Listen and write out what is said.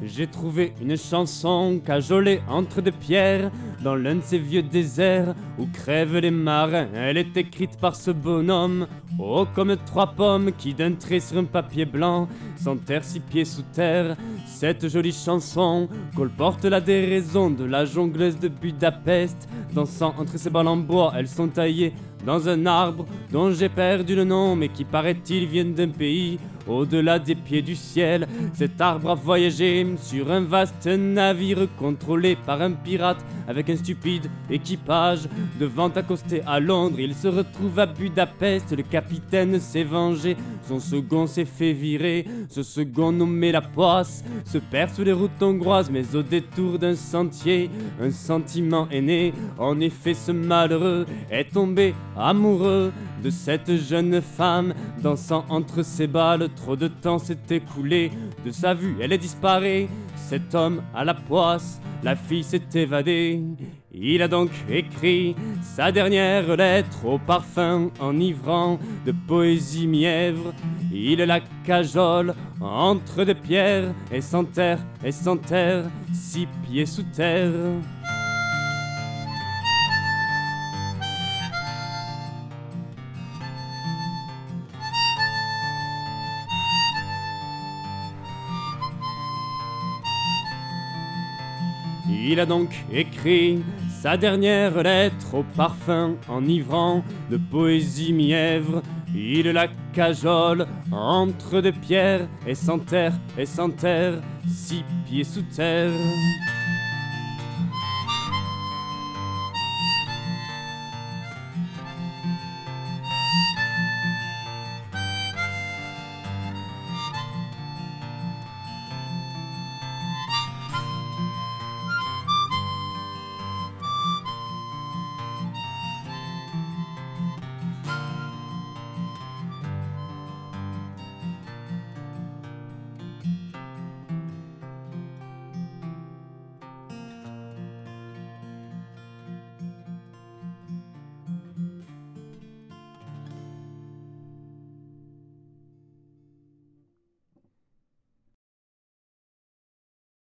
j'ai trouvé une chanson cajolée entre deux pierres dans l'un de ces vieux déserts où crèvent les marins. Elle est écrite par ce bonhomme, haut comme 3 pommes qui d'un trait sur un papier blanc s'enterre 6 pieds sous terre. Cette jolie chanson colporte la déraison de la jongleuse de Budapest. Dansant entre ses balles en bois, elles sont taillées dans un arbre dont j'ai perdu le nom, mais qui paraît-il vient d'un pays au-delà des pieds du ciel. Cet arbre a voyagé sur un vaste navire contrôlé par un pirate avec un stupide équipage. Devant accoster à Londres, il se retrouve à Budapest. Le capitaine s'est vengé, son second s'est fait virer. Ce second nommé la poisse se perd sous les routes hongroises, mais au détour d'un sentier, un sentiment est né. En effet, ce malheureux est tombé amoureux de cette jeune femme dansant entre ses balles. Trop de temps s'est écoulé, de sa vue elle est disparue. Cet homme à la poisse, la fille s'est évadée. Il a donc écrit sa dernière lettre au parfum enivrant de poésie mièvre. Il la cajole entre deux pierres et s'enterre, 6 pieds sous terre. Il a donc écrit sa dernière lettre au parfum enivrant de poésie mièvre. Il la cajole entre deux pierres et s'enterre, 6 pieds sous terre.